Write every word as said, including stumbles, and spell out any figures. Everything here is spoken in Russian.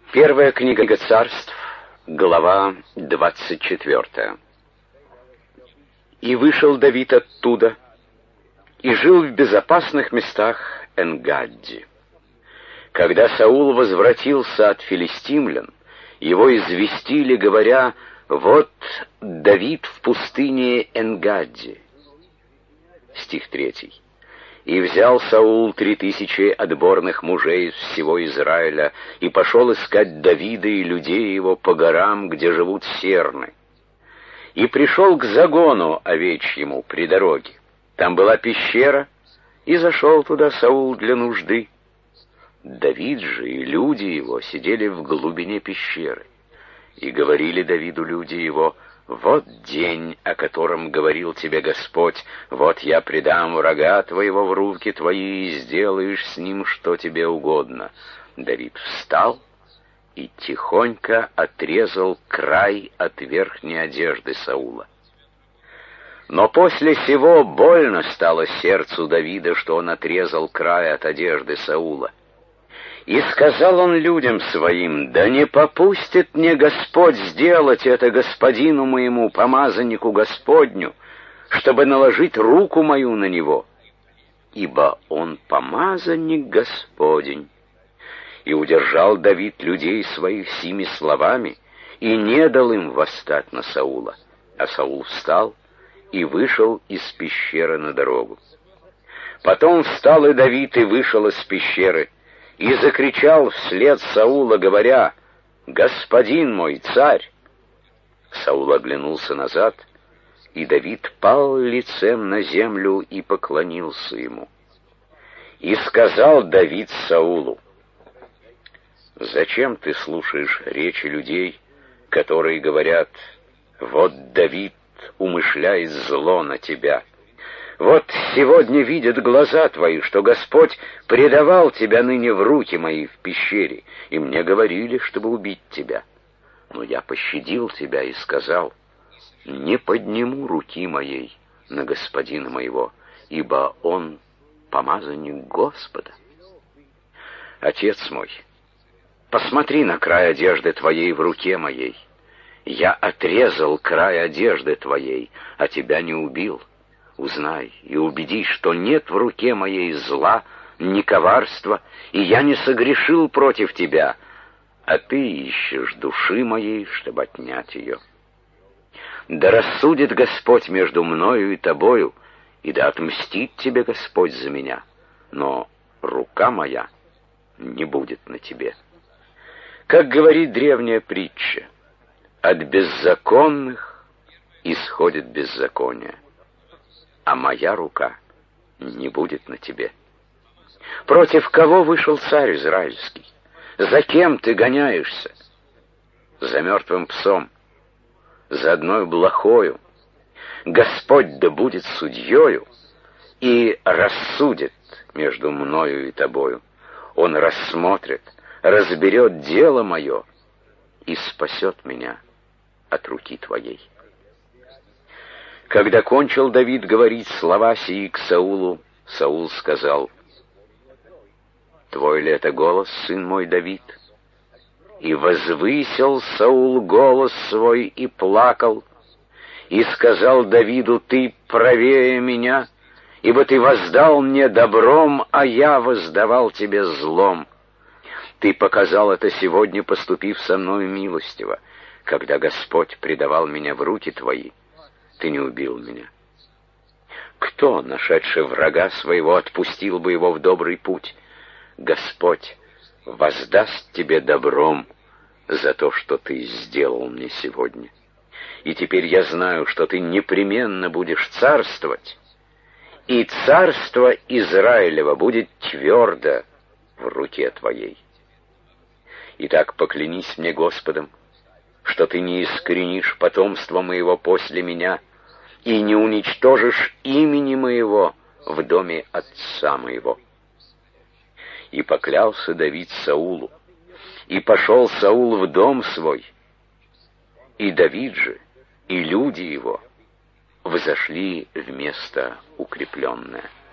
Первая книга Царств, глава двадцать четвёртая. «И вышел Давид оттуда, и жил в безопасных местах Эн-Гадди. Когда Саул возвратился от филистимлян, его известили, говоря: вот Давид в пустыне Эн-Гадди». Стих третий. «И взял Саул три тысячи отборных мужей из всего Израиля, и пошел искать Давида и людей его по горам, где живут серны. И пришел к загону овечьему при дороге. Там была пещера, и зашел туда Саул для нужды. Давид же и люди его сидели в глубине пещеры. И говорили Давиду люди его: вот день, о котором говорил тебе Господь, вот я предам врага твоего в руки твои, и сделаешь с ним, что тебе угодно. Давид встал и тихонько отрезал край от верхней одежды Саула. Но после сего больно стало сердцу Давида, что он отрезал край от одежды Саула. И сказал он людям своим: да не попустит мне Господь сделать это господину моему, помазаннику Господню, чтобы наложить руку мою на него, ибо он помазанник Господень. И удержал Давид людей своих сими словами, и не дал им восстать на Саула. А Саул встал и вышел из пещеры на дорогу. Потом встал и Давид и вышел из пещеры, и закричал вслед Саула, говоря: «Господин мой, царь!» Саул оглянулся назад, и Давид пал лицем на землю и поклонился ему. И сказал Давид Саулу: «Зачем ты слушаешь речи людей, которые говорят: вот Давид умышляет зло на тебя? Вот сегодня видят глаза твои, что Господь предавал тебя ныне в руки мои в пещере, и мне говорили, чтобы убить тебя. Но я пощадил тебя и сказал: не подниму руки моей на господина моего, ибо он помазанник Господа. Отец мой, посмотри на край одежды твоей в руке моей. Я отрезал край одежды твоей, а тебя не убил. Узнай и убедись, что нет в руке моей зла, ни коварства, и я не согрешил против тебя, а ты ищешь души моей, чтобы отнять ее. Да рассудит Господь между мною и тобою, и да отмстит тебе Господь за меня, но рука моя не будет на тебе». Как говорит древняя притча: от беззаконных исходит беззаконие, а моя рука не будет на тебе. Против кого вышел царь израильский? За кем ты гоняешься? За мертвым псом, за одной блохою. Господь да будет судьею и рассудит между мною и тобою. Он рассмотрит, разберет дело мое и спасет меня от руки твоей». Когда кончил Давид говорить слова сии к Саулу, Саул сказал: «Твой ли это голос, сын мой Давид?» И возвысил Саул голос свой и плакал, и сказал Давиду: «Ты правее меня, ибо ты воздал мне добром, а я воздавал тебе злом. Ты показал это сегодня, поступив со мною милостиво. Когда Господь предавал меня в руки твои, ты не убил меня. Кто, нашедший врага своего, отпустил бы его в добрый путь? Господь воздаст тебе добром за то, что ты сделал мне сегодня. И теперь я знаю, что ты непременно будешь царствовать, и царство Израилева будет твердо в руке твоей. Итак, поклянись мне Господом, что ты не искоренишь потомство моего после меня и не уничтожишь имени моего в доме отца моего». И поклялся Давид Саулу, и пошел Саул в дом свой, и Давид же, и люди его взошли в место укрепленное.